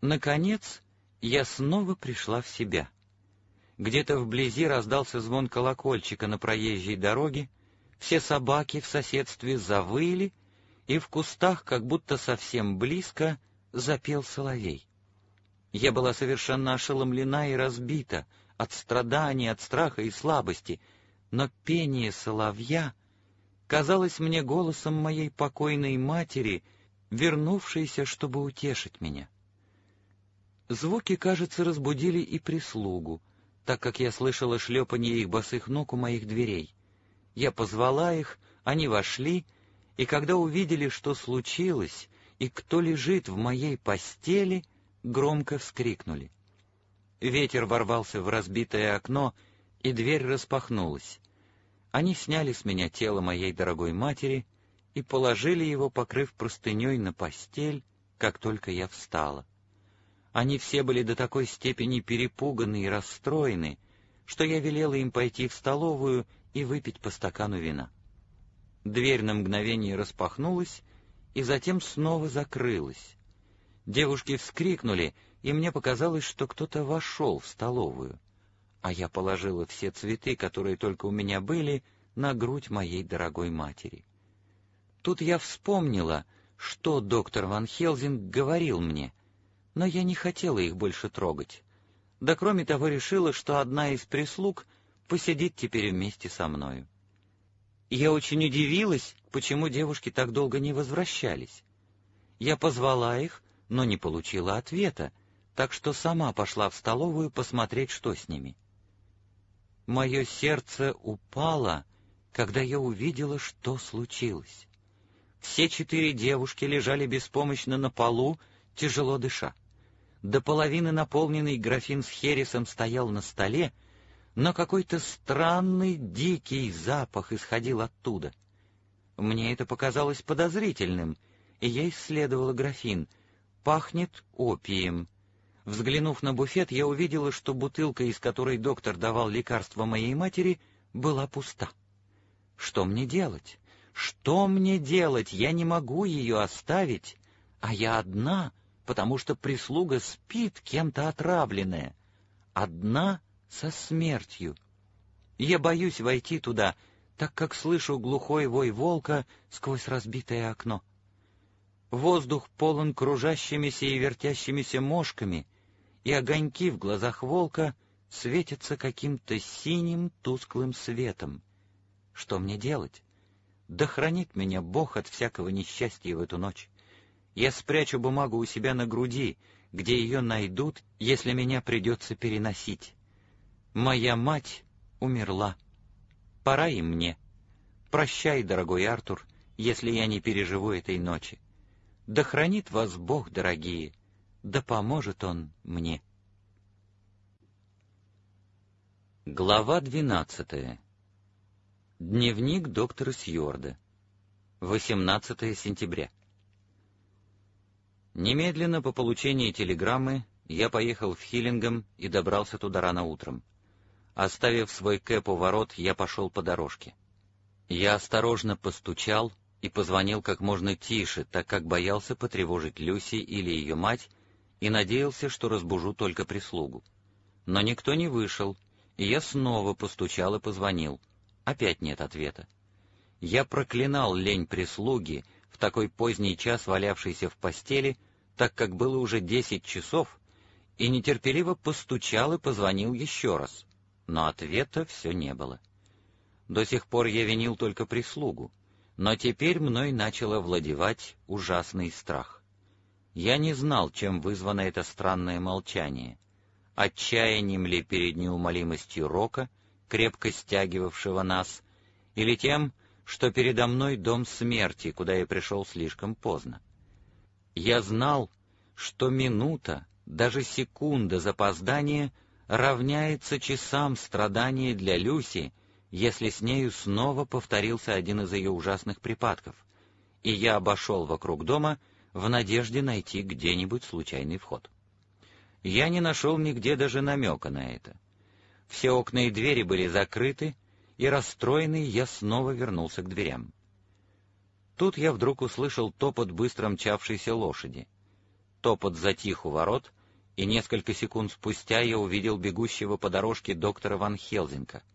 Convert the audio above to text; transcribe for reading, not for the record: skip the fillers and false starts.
Наконец, я снова пришла в себя. Где-то вблизи раздался звон колокольчика на проезжей дороге, все собаки в соседстве завыли, и в кустах, как будто совсем близко, запел соловей. Я была совершенно ошеломлена и разбита от страданий, от страха и слабости, но пение соловья казалось мне голосом моей покойной матери, вернувшейся, чтобы утешить меня. Звуки, кажется, разбудили и прислугу, так как я слышала шлепанье их босых ног у моих дверей. Я позвала их, они вошли, и когда увидели, что случилось, и кто лежит в моей постели, громко вскрикнули. Ветер ворвался в разбитое окно, и дверь распахнулась. Они сняли с меня тело моей дорогой матери и положили его, покрыв простыней, на постель, как только я встала. Они все были до такой степени перепуганы и расстроены, что я велела им пойти в столовую и выпить по стакану вина. Дверь на мгновение распахнулась и затем снова закрылась. Девушки вскрикнули, и мне показалось, что кто-то вошел в столовую, а я положила все цветы, которые только у меня были, на грудь моей дорогой матери. Тут я вспомнила, что доктор Ван Хелзинг говорил мне, но я не хотела их больше трогать. Да кроме того решила, что одна из прислуг посидит теперь вместе со мною. Я очень удивилась, почему девушки так долго не возвращались. Я позвала их, но не получила ответа, так что сама пошла в столовую посмотреть, что с ними. Мое сердце упало, когда я увидела, что случилось. Все 4 девушки лежали беспомощно на полу, тяжело дыша. До половины наполненный графин с хересом стоял на столе, но какой-то странный, дикий запах исходил оттуда. Мне это показалось подозрительным, и я исследовала графин. Пахнет опием. Взглянув на буфет, я увидела, что бутылка, из которой доктор давал лекарство моей матери, была пуста. Что мне делать? Что мне делать? Я не могу ее оставить, а я одна, потому что прислуга спит, кем-то отравленная. Одна со смертью. Я боюсь войти туда, так как слышу глухой вой волка сквозь разбитое окно. Воздух полон кружащимися и вертящимися мошками, и огоньки в глазах волка светятся каким-то синим тусклым светом. Что мне делать? Да хранит меня Бог от всякого несчастья в эту ночь. Я спрячу бумагу у себя на груди, где ее найдут, если меня придется переносить. Моя мать умерла. Пора и мне. Прощай, дорогой Артур, если я не переживу этой ночи. Да хранит вас Бог, дорогие, да поможет Он мне. Глава 12. Дневник доктора Сьюарда. 18 сентября. Немедленно по получении телеграммы я поехал в Хиллингем и добрался туда рано утром. Оставив свой кэп у ворот, я пошел по дорожке. Я осторожно постучал и позвонил как можно тише, так как боялся потревожить Люси или ее мать, и надеялся, что разбужу только прислугу. Но никто не вышел, и я снова постучал и позвонил. Опять нет ответа. Я проклинал лень прислуги, в такой поздний час валявшейся в постели, так как было уже 10 часов, и нетерпеливо постучал и позвонил еще раз. Но ответа все не было. До сих пор я винил только прислугу, но теперь мной начал овладевать ужасный страх. Я не знал, чем вызвано это странное молчание. Отчаянием ли перед неумолимостью рока, крепко стягивавшего нас, или тем, что передо мной дом смерти, куда я пришел слишком поздно. Я знал, что минута, даже секунда запоздания равняется часам страдания для Люси, если с нею снова повторился один из ее ужасных припадков, и я обошел вокруг дома в надежде найти где-нибудь случайный вход. Я не нашел нигде даже намека на это. Все окна и двери были закрыты, и расстроенный я снова вернулся к дверям. Тут я вдруг услышал топот быстро мчавшейся лошади. Топот затих у ворот, и несколько секунд спустя я увидел бегущего по дорожке доктора Ван Хелзинка.